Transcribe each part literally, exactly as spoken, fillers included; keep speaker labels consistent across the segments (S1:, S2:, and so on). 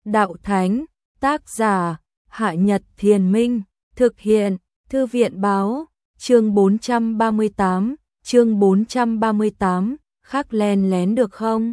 S1: Đạo Thánh, tác giả, Hạ Nhật Thiền Minh, thực hiện, Thư viện báo, chương bốn trăm ba mươi tám, chương bốn trăm ba mươi tám, khắc len lén được không?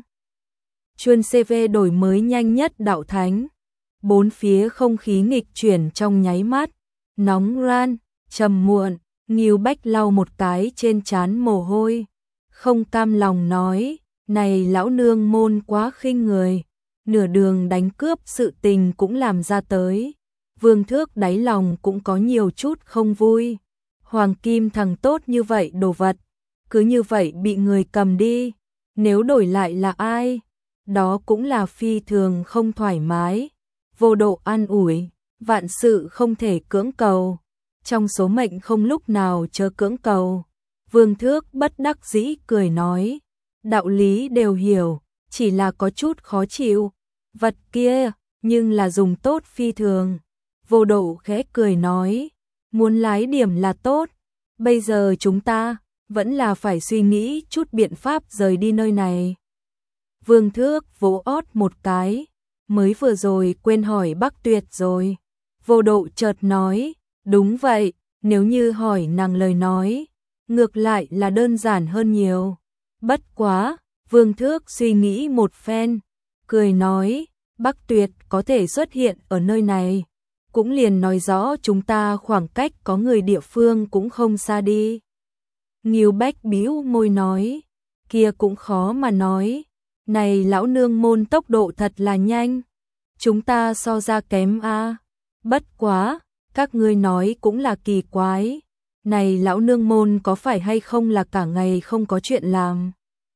S1: Chuân xê vê đổi mới nhanh nhất Đạo Thánh. Bốn phía không khí nghịch chuyển trong nháy mắt, nóng ran, trầm muộn, Ngưu Bách lau một cái trên trán mồ hôi, không cam lòng nói, này lão nương môn quá khinh người, nửa đường đánh cướp sự tình cũng làm ra tới. Vương Thước đáy lòng cũng có nhiều chút không vui, hoàng kim thằng tốt như vậy đồ vật, cứ như vậy bị người cầm đi, nếu đổi lại là ai, đó cũng là phi thường không thoải mái. Vô Độ an ủi, vạn sự không thể cưỡng cầu, trong số mệnh không lúc nào chớ cưỡng cầu. Vương Thước bất đắc dĩ cười nói, đạo lý đều hiểu, chỉ là có chút khó chịu, vật kia, nhưng là dùng tốt phi thường. Vô Độ khẽ cười nói, muốn lái điểm là tốt, bây giờ chúng ta vẫn là phải suy nghĩ chút biện pháp rời đi nơi này. Vương Thước vỗ ót một cái, mới vừa rồi quên hỏi Bắc Tuyệt rồi. Vô Độ chợt nói, đúng vậy, nếu như hỏi nàng lời nói, ngược lại là đơn giản hơn nhiều. Bất quá, Vương Thước suy nghĩ một phen, cười nói, Bắc Tuyệt có thể xuất hiện ở nơi này, cũng liền nói rõ chúng ta khoảng cách có người địa phương cũng không xa đi. Ngưu Bách bĩu môi nói, kia cũng khó mà nói, này lão nương môn tốc độ thật là nhanh, chúng ta so ra kém a. Bất quá, các ngươi nói cũng là kỳ quái, này lão nương môn có phải hay không là cả ngày không có chuyện làm.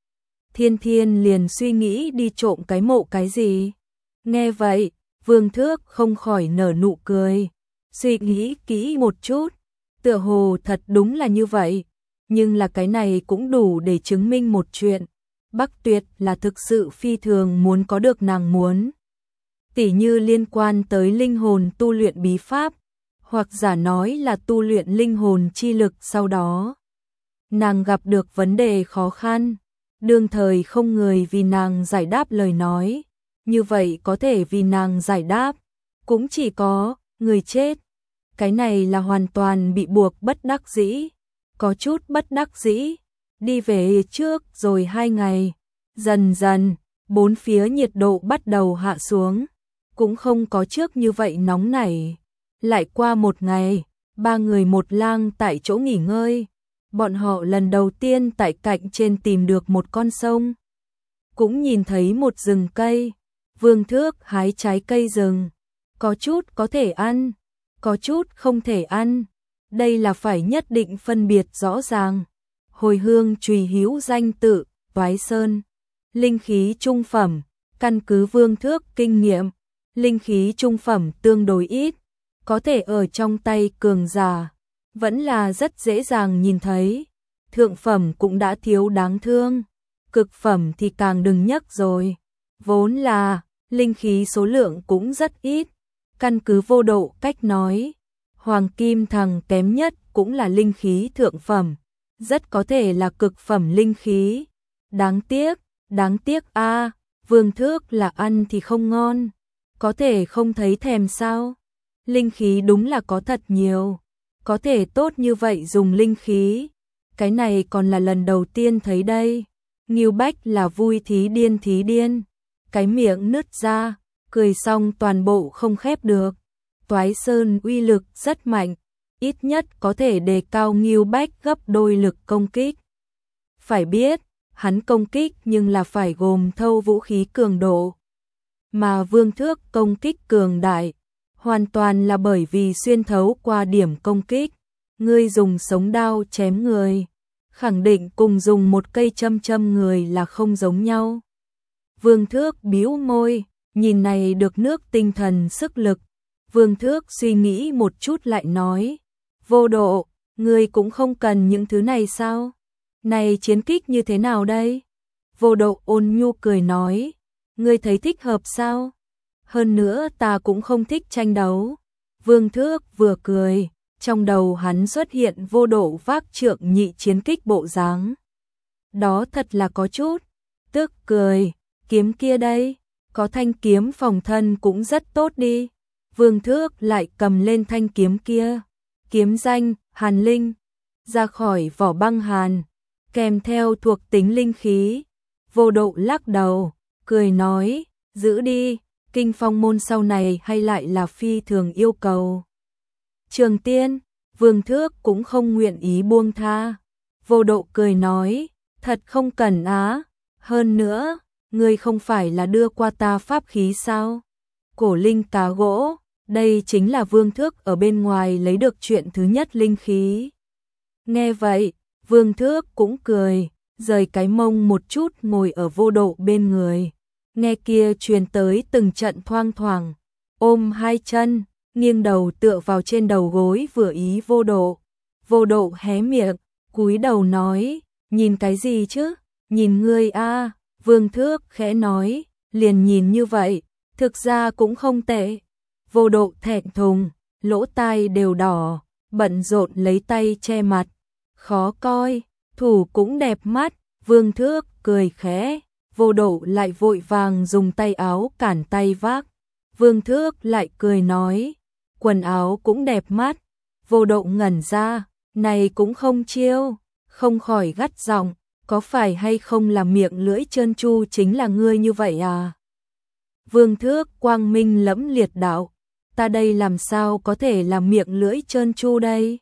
S1: Thiên Thiên liền suy nghĩ đi trộm cái mộ cái gì. Nghe vậy, Vương Thước không khỏi nở nụ cười, suy nghĩ kỹ một chút, tựa hồ thật đúng là như vậy, nhưng là cái này cũng đủ để chứng minh một chuyện, Bắc Tuyệt là thực sự phi thường muốn có được nàng muốn. Tỉ như liên quan tới linh hồn tu luyện bí pháp, hoặc giả nói là tu luyện linh hồn chi lực sau đó. Nàng gặp được vấn đề khó khăn, đương thời không người vì nàng giải đáp lời nói, như vậy có thể vì nàng giải đáp, cũng chỉ có người chết. Cái này là hoàn toàn bị buộc bất đắc dĩ, có chút bất đắc dĩ, đi về trước rồi hai ngày, dần dần, bốn phía nhiệt độ bắt đầu hạ xuống, cũng không có trước như vậy nóng nảy. Lại qua một ngày, ba người một lang tại chỗ nghỉ ngơi, bọn họ lần đầu tiên tại cạnh trên tìm được một con sông, cũng nhìn thấy một rừng cây. Vương Thước hái trái cây rừng, có chút có thể ăn, có chút không thể ăn, đây là phải nhất định phân biệt rõ ràng. Hồi hương trùy hữu danh tự, Toái Sơn, linh khí trung phẩm, căn cứ Vương Thước kinh nghiệm, linh khí trung phẩm tương đối ít, có thể ở trong tay cường giả, vẫn là rất dễ dàng nhìn thấy. Thượng phẩm cũng đã thiếu đáng thương, cực phẩm thì càng đừng nhắc rồi, vốn là linh khí số lượng cũng rất ít, căn cứ Vô Độ cách nói, hoàng kim thằng kém nhất cũng là linh khí thượng phẩm, rất có thể là cực phẩm linh khí. Đáng tiếc, đáng tiếc a, Vương Thước là ăn thì không ngon, có thể không thấy thèm sao? Linh khí đúng là có thật nhiều, có thể tốt như vậy dùng linh khí, cái này còn là lần đầu tiên thấy đây. Ngưu Bách là vui thí điên thí điên, cái miệng nứt ra, cười xong toàn bộ không khép được. Toái Sơn uy lực rất mạnh, ít nhất có thể đề cao Ngưu Bách gấp đôi lực công kích. Phải biết, hắn công kích nhưng là phải gồm thâu vũ khí cường độ, mà Vương Thước công kích cường đại, hoàn toàn là bởi vì xuyên thấu qua điểm công kích. Ngươi dùng sống đao chém người, khẳng định cùng dùng một cây châm châm người là không giống nhau. Vương Thước bĩu môi, nhìn này được nước tinh thần sức lực. Vương Thước suy nghĩ một chút lại nói, Vô Độ, ngươi cũng không cần những thứ này sao? Này chiến kích như thế nào đây? Vô Độ ôn nhu cười nói, ngươi thấy thích hợp sao? Hơn nữa ta cũng không thích tranh đấu. Vương Thước vừa cười, trong đầu hắn xuất hiện Vô Độ vác trượng nhị chiến kích bộ dáng. Đó thật là có chút tức cười, kiếm kia đây, có thanh kiếm phòng thân cũng rất tốt đi. Vương Thước lại cầm lên thanh kiếm kia, kiếm danh Hàn Linh, ra khỏi vỏ băng hàn, kèm theo thuộc tính linh khí. Vô Độ lắc đầu, cười nói, giữ đi, kinh phong môn sau này hay lại là phi thường yêu cầu. Trường Tiên, Vương Thước cũng không nguyện ý buông tha. Vô Độ cười nói, thật không cần á, hơn nữa, ngươi không phải là đưa qua ta pháp khí sao? Cổ linh cá gỗ, đây chính là Vương Thước ở bên ngoài lấy được chuyện thứ nhất linh khí. Nghe vậy, Vương Thước cũng cười, rời cái mông một chút ngồi ở Vô Độ bên người. Nghe kia truyền tới từng trận thoang thoảng, ôm hai chân, nghiêng đầu tựa vào trên đầu gối vừa ý Vô Độ. Vô Độ hé miệng, cúi đầu nói, nhìn cái gì chứ? Nhìn ngươi a. Vương Thước khẽ nói, liền nhìn như vậy, thực ra cũng không tệ. Vô Độ thẹn thùng, lỗ tai đều đỏ, bận rộn lấy tay che mặt, khó coi, thủ cũng đẹp mắt. Vương Thước cười khẽ, Vô Độ lại vội vàng dùng tay áo cản tay vác. Vương Thước lại cười nói, quần áo cũng đẹp mắt. Vô Độ ngẩn ra, này cũng không chiêu, không khỏi gắt giọng, có phải hay không là miệng lưỡi trơn tru chính là ngươi như vậy à? Vương Thước quang minh lẫm liệt đạo, ta đây làm sao có thể là miệng lưỡi trơn tru đây?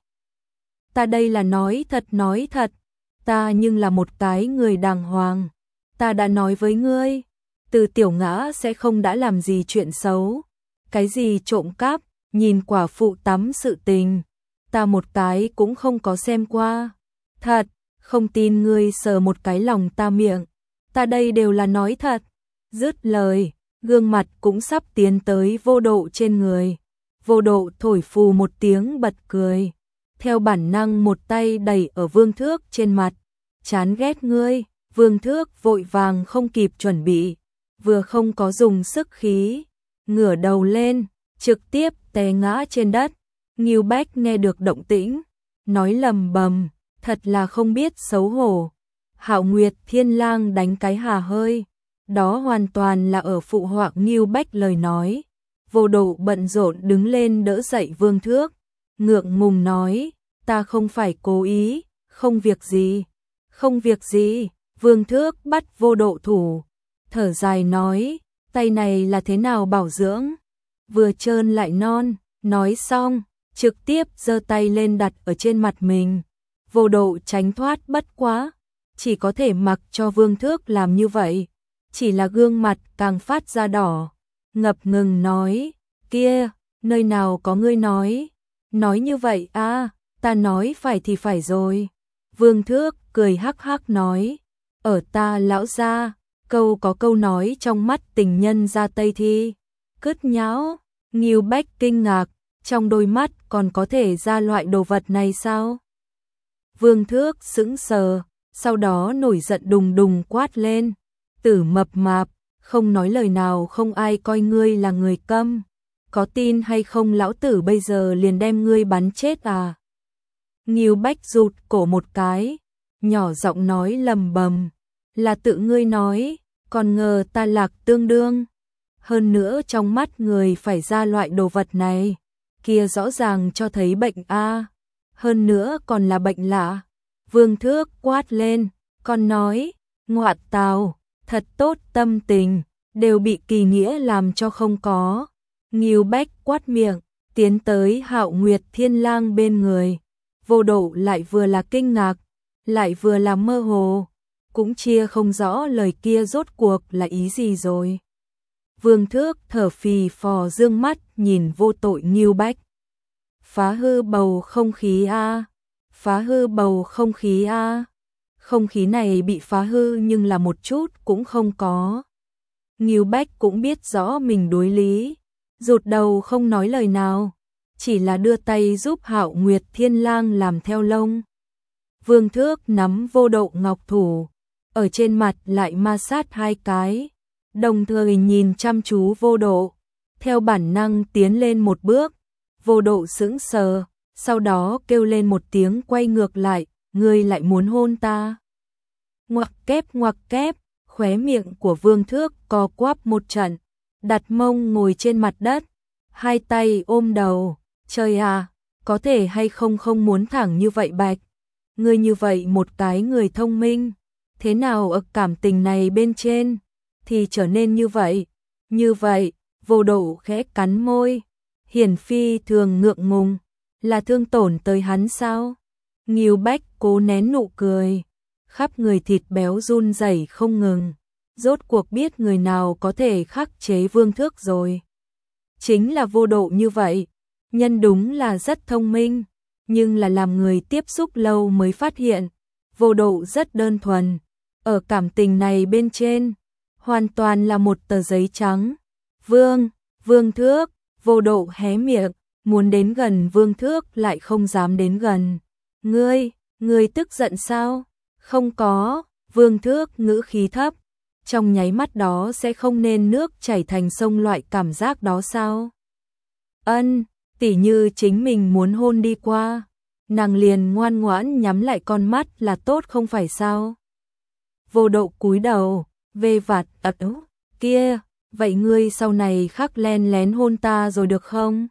S1: Ta đây là nói thật nói thật, ta nhưng là một cái người đàng hoàng. Ta đã nói với ngươi, từ tiểu ngã sẽ không đã làm gì chuyện xấu, cái gì trộm cắp, nhìn quả phụ tắm sự tình, ta một cái cũng không có xem qua. Thật, không tin ngươi sờ một cái lòng ta miệng, ta đây đều là nói thật. Dứt lời, gương mặt cũng sắp tiến tới Vô Độ trên người. Vô Độ thổi phù một tiếng bật cười, theo bản năng một tay đẩy ở Vương Thước trên mặt, chán ghét ngươi. Vương Thước vội vàng không kịp chuẩn bị, vừa không có dùng sức khí, ngửa đầu lên, trực tiếp té ngã trên đất. Ngưu Bách nghe được động tĩnh, nói lầm bầm, thật là không biết xấu hổ. Hạo Nguyệt Thiên Lang đánh cái hà hơi, đó hoàn toàn là ở phụ họa Ngưu Bách lời nói. Vô Độ bận rộn đứng lên đỡ dậy Vương Thước, ngượng ngùng nói, ta không phải cố ý, không việc gì, không việc gì. Vương Thước bắt Vô Độ thủ, thở dài nói, tay này là thế nào bảo dưỡng? Vừa trơn lại non, nói xong, trực tiếp giơ tay lên đặt ở trên mặt mình. Vô Độ tránh thoát bất quá, chỉ có thể mặc cho Vương Thước làm như vậy, chỉ là gương mặt càng phát ra đỏ, ngập ngừng nói, kia, nơi nào có ngươi nói, nói như vậy à, ta nói phải thì phải rồi. Vương Thước cười hắc hắc nói, ở ta lão gia, câu có câu nói trong mắt tình nhân ra Tây Thi, cứt nhão. Ngưu Bách kinh ngạc, trong đôi mắt còn có thể ra loại đồ vật này sao? Vương Thước sững sờ, sau đó nổi giận đùng đùng quát lên, tử mập mạp, không nói lời nào không ai coi ngươi là người câm, có tin hay không lão tử bây giờ liền đem ngươi bắn chết à? Ngưu Bách rụt cổ một cái, nhỏ giọng nói lầm bầm, là tự ngươi nói, còn ngờ ta lạc tương đương. Hơn nữa trong mắt người phải ra loại đồ vật này, kia rõ ràng cho thấy bệnh a, hơn nữa còn là bệnh lạ. Vương Thước quát lên, còn nói, ngoại tào, thật tốt tâm tình, đều bị kỳ nghĩa làm cho không có. Ngưu Bách quát miệng, tiến tới Hạo Nguyệt Thiên Lang bên người. Vô Độ lại vừa là kinh ngạc, lại vừa là mơ hồ, cũng chia không rõ lời kia rốt cuộc là ý gì rồi. Vương Thước thở phì phò dương mắt nhìn vô tội Ngưu Bách. Phá hư bầu không khí a, phá hư bầu không khí a. Không khí này bị phá hư nhưng là một chút cũng không có. Ngưu Bách cũng biết rõ mình đối lý, rụt đầu không nói lời nào, chỉ là đưa tay giúp Hạo Nguyệt Thiên Lang làm theo lông. Vương Thước nắm Vô Độ ngọc thủ, ở trên mặt lại ma sát hai cái, đồng thời nhìn chăm chú Vô Độ, theo bản năng tiến lên một bước. Vô Độ sững sờ, sau đó kêu lên một tiếng quay ngược lại, ngươi lại muốn hôn ta? Ngoặc kép ngoặc kép, khóe miệng của Vương Thước co quắp một trận, đặt mông ngồi trên mặt đất, hai tay ôm đầu, trời à, có thể hay không không muốn thẳng như vậy Bạch. Ngươi như vậy một cái người thông minh, thế nào ở cảm tình này bên trên, thì trở nên như vậy, như vậy, Vô Độ khẽ cắn môi, hiển phi thường ngượng ngùng, là thương tổn tới hắn sao? Ngưu Bách cố nén nụ cười, khắp người thịt béo run rẩy không ngừng, rốt cuộc biết người nào có thể khắc chế Vương Thước rồi. Chính là Vô Độ như vậy, nhân đúng là rất thông minh, nhưng là làm người tiếp xúc lâu mới phát hiện, Vô Độ rất đơn thuần, ở cảm tình này bên trên, hoàn toàn là một tờ giấy trắng. Vương, Vương Thước, Vô Độ hé miệng, muốn đến gần Vương Thước lại không dám đến gần. Ngươi, ngươi tức giận sao? Không có, Vương Thước ngữ khí thấp, trong nháy mắt đó sẽ không nên nước chảy thành sông loại cảm giác đó sao? Ân, tỉ như chính mình muốn hôn đi qua, nàng liền ngoan ngoãn nhắm lại con mắt là tốt không phải sao? Vô Độ cúi đầu, vê vạt ật ú, kia, vậy ngươi sau này khắc len lén hôn ta rồi được không?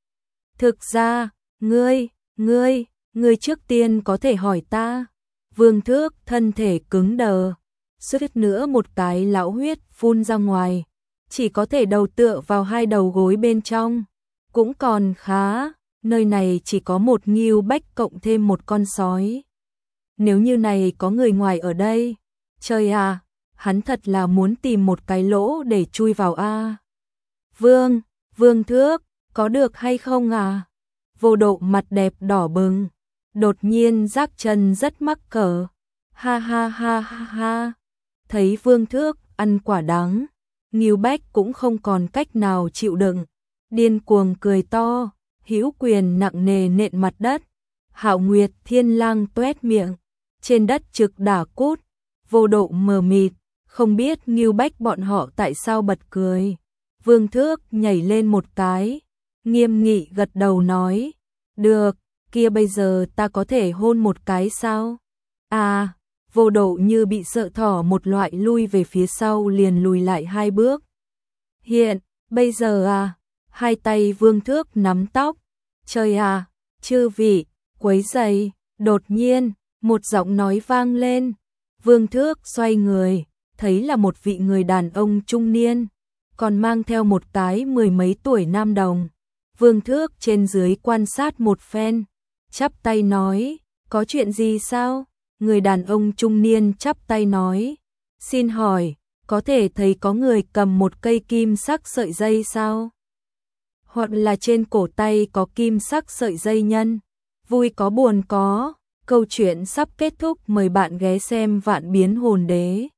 S1: Thực ra, ngươi, ngươi, ngươi trước tiên có thể hỏi ta. Vương Thước thân thể cứng đờ, suýt nữa một cái lão huyết phun ra ngoài, chỉ có thể đầu tựa vào hai đầu gối bên trong. Cũng còn khá, nơi này chỉ có một Ngưu Bách cộng thêm một con sói. Nếu như này có người ngoài ở đây, trời à, hắn thật là muốn tìm một cái lỗ để chui vào a. Vương, Vương Thước, có được hay không à? Vô Độ mặt đẹp đỏ bừng, đột nhiên giác chân rất mắc cỡ. Ha ha ha ha ha. Thấy Vương Thước ăn quả đắng, Ngưu Bách cũng không còn cách nào chịu đựng, điên cuồng cười to, hữu quyền nặng nề nện mặt đất. Hạo Nguyệt Thiên Lang toét miệng, trên đất trực đả cút. Vô Độ mờ mịt, không biết Ngưu Bách bọn họ tại sao bật cười. Vương Thước nhảy lên một cái, nghiêm nghị gật đầu nói, được, kia bây giờ ta có thể hôn một cái sao? À, Vô Độ như bị sợ thỏ một loại lui về phía sau liền lùi lại hai bước. Hiện, bây giờ à, hai tay Vương Thước nắm tóc, trời à, chư vị, quấy rầy, đột nhiên, một giọng nói vang lên. Vương Thước xoay người, thấy là một vị người đàn ông trung niên, còn mang theo một cái mười mấy tuổi nam đồng. Vương Thước trên dưới quan sát một phen, chắp tay nói, có chuyện gì sao? Người đàn ông trung niên chắp tay nói, xin hỏi, có thể thấy có người cầm một cây kim sắc sợi dây sao? Hoặc là trên cổ tay có kim sắc sợi dây nhân? Vui có buồn có, câu chuyện sắp kết thúc, mời bạn ghé xem Vạn Biến Hồn Đế.